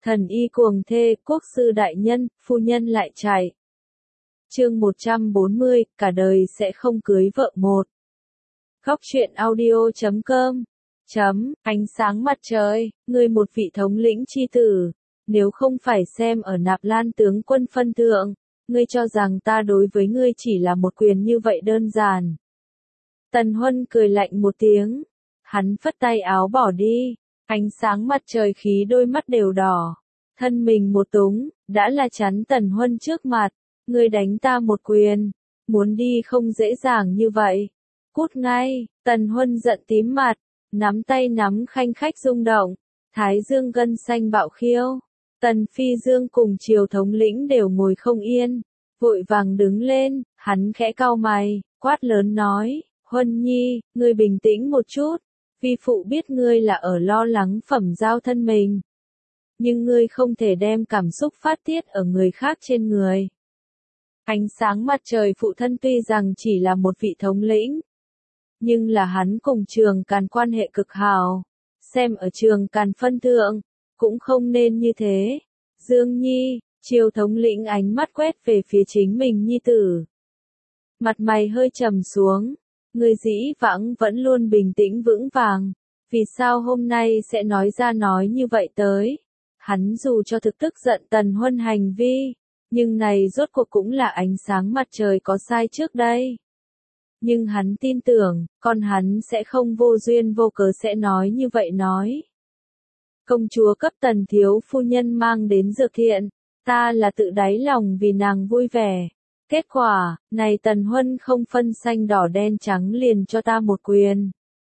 Thần y cuồng thê, quốc sư đại nhân, phu nhân lại chạy. Chương 140, cả đời sẽ không cưới vợ một. Góc truyện audio.com. Ánh sáng mặt trời, ngươi một vị thống lĩnh chi tử, nếu không phải xem ở Nạp Lan tướng quân phân thượng, ngươi cho rằng ta đối với ngươi chỉ là một quyền như vậy đơn giản. Tần Huân cười lạnh một tiếng, hắn phất tay áo bỏ đi, ánh sáng mặt trời khí đôi mắt đều đỏ, thân mình một túng, đã là chắn Tần Huân trước mặt, ngươi đánh ta một quyền, muốn đi không dễ dàng như vậy. Cút ngay, Tần Huân giận tím mặt, nắm tay nắm khanh khách rung động, thái dương gân xanh bạo khiêu. Tần Phi Dương cùng triều thống lĩnh đều ngồi không yên, vội vàng đứng lên, hắn khẽ cau mày, quát lớn nói, Huân Nhi, ngươi bình tĩnh một chút, vi phụ biết ngươi là ở lo lắng phẩm giao thân mình. Nhưng ngươi không thể đem cảm xúc phát tiết ở người khác trên người. Ánh sáng mặt trời phụ thân tuy rằng chỉ là một vị thống lĩnh, nhưng là hắn cùng Trường Càn quan hệ cực hảo, xem ở Trường Càn phân thượng, cũng không nên như thế. Dương Nhi, triều thống lĩnh ánh mắt quét về phía chính mình nhi tử. Mặt mày hơi trầm xuống, người dĩ vãng vẫn luôn bình tĩnh vững vàng, vì sao hôm nay sẽ nói ra nói như vậy tới. Hắn dù cho thực tức giận Tần Huân hành vi, nhưng này rốt cuộc cũng là ánh sáng mặt trời có sai trước đây. Nhưng hắn tin tưởng, con hắn sẽ không vô duyên vô cớ sẽ nói như vậy nói. Công chúa cấp Tần thiếu phu nhân mang đến dược thiện, ta là tự đáy lòng vì nàng vui vẻ. Kết quả, này Tần Huân không phân xanh đỏ đen trắng liền cho ta một quyền.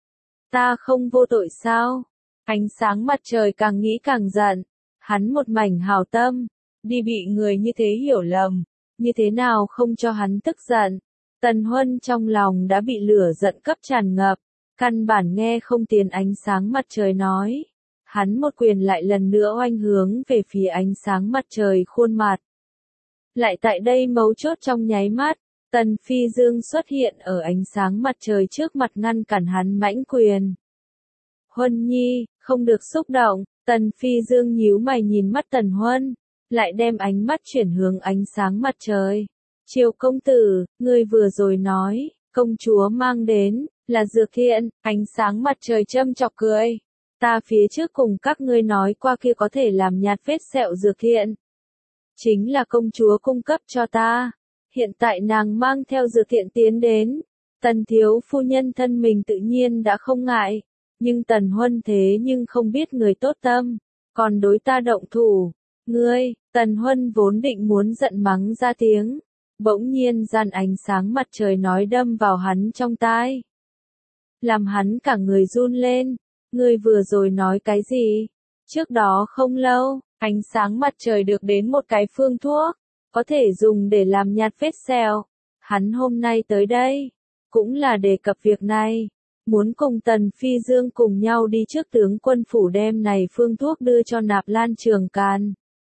Ta không vô tội sao? Ánh sáng mặt trời càng nghĩ càng giận, hắn một mảnh hào tâm, đi bị người như thế hiểu lầm, như thế nào không cho hắn tức giận. Tần Huân trong lòng đã bị lửa giận cấp tràn ngập, căn bản nghe không tiến ánh sáng mặt trời nói. Hắn một quyền lại lần nữa oanh hướng về phía ánh sáng mặt trời khuôn mặt. Lại tại đây mấu chốt trong nháy mắt, Tần Phi Dương xuất hiện ở ánh sáng mặt trời trước mặt ngăn cản hắn mãnh quyền. Huân Nhi, không được xúc động, Tần Phi Dương nhíu mày nhìn mắt Tần Huân, lại đem ánh mắt chuyển hướng ánh sáng mặt trời. Triều công tử, ngươi vừa rồi nói, công chúa mang đến, là dược thiện, ánh sáng mặt trời châm chọc cười. Ta phía trước cùng các ngươi nói qua kia có thể làm nhạt vết sẹo dược thiện. Chính là công chúa cung cấp cho ta. Hiện tại nàng mang theo dược thiện tiến đến. Tần thiếu phu nhân thân mình tự nhiên đã không ngại. Nhưng Tần Huân thế nhưng không biết người tốt tâm. Còn đối ta động thủ. Ngươi, Tần Huân vốn định muốn giận mắng ra tiếng. Bỗng nhiên gian ánh sáng mặt trời nói đâm vào hắn trong tai. Làm hắn cả người run lên. Ngươi vừa rồi nói cái gì? Trước đó không lâu, ánh sáng mặt trời được đến một cái phương thuốc, có thể dùng để làm nhạt vết sẹo. Hắn hôm nay tới đây, cũng là đề cập việc này, muốn cùng Tần Phi Dương cùng nhau đi trước tướng quân phủ đem này phương thuốc đưa cho Nạp Lan Trường Càn.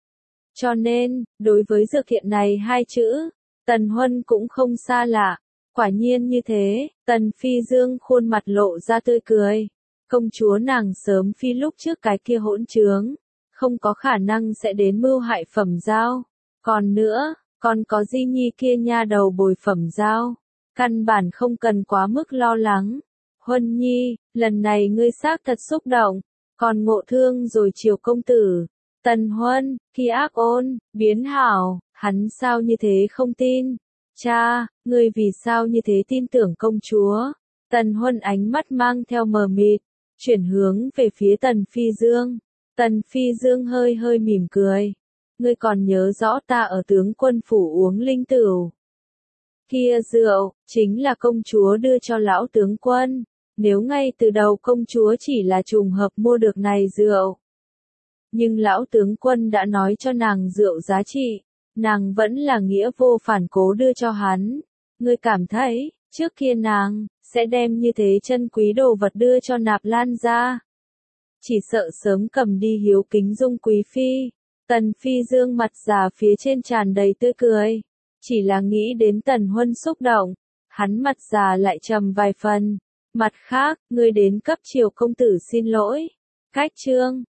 Cho nên, đối với dược thiện này hai chữ, Tần Huân cũng không xa lạ. Quả nhiên như thế, Tần Phi Dương khuôn mặt lộ ra tươi cười. Công chúa nàng sớm phi lúc trước cái kia hỗn trướng, không có khả năng sẽ đến mưu hại phẩm giao. Còn nữa, còn có Di Nhi kia nha đầu bồi phẩm giao, căn bản không cần quá mức lo lắng. Huân Nhi, lần này ngươi xác thật xúc động, còn ngộ thương rồi triều công tử. Tần Huân, khi ác ôn, biến hảo, hắn sao như thế không tin? Cha, ngươi vì sao như thế tin tưởng công chúa? Tần Huân ánh mắt mang theo mờ mịt, chuyển hướng về phía Tần Phi Dương. Tần Phi Dương hơi hơi mỉm cười. Ngươi còn nhớ rõ ta ở tướng quân phủ uống linh tửu. Kia rượu, chính là công chúa đưa cho lão tướng quân. Nếu ngay từ đầu công chúa chỉ là trùng hợp mua được này rượu. Nhưng lão tướng quân đã nói cho nàng rượu giá trị, nàng vẫn là nghĩa vô phản cố đưa cho hắn. Ngươi cảm thấy, trước kia nàng sẽ đem như thế chân quý đồ vật đưa cho Nạp Lan ra. Chỉ sợ sớm cầm đi hiếu kính dung quý phi. Tần Phi Dương mặt già phía trên tràn đầy tươi cười. Chỉ là nghĩ đến Tần Huân xúc động, hắn mặt già lại trầm vài phần. Mặt khác, ngươi đến cấp triều công tử xin lỗi. Cách chương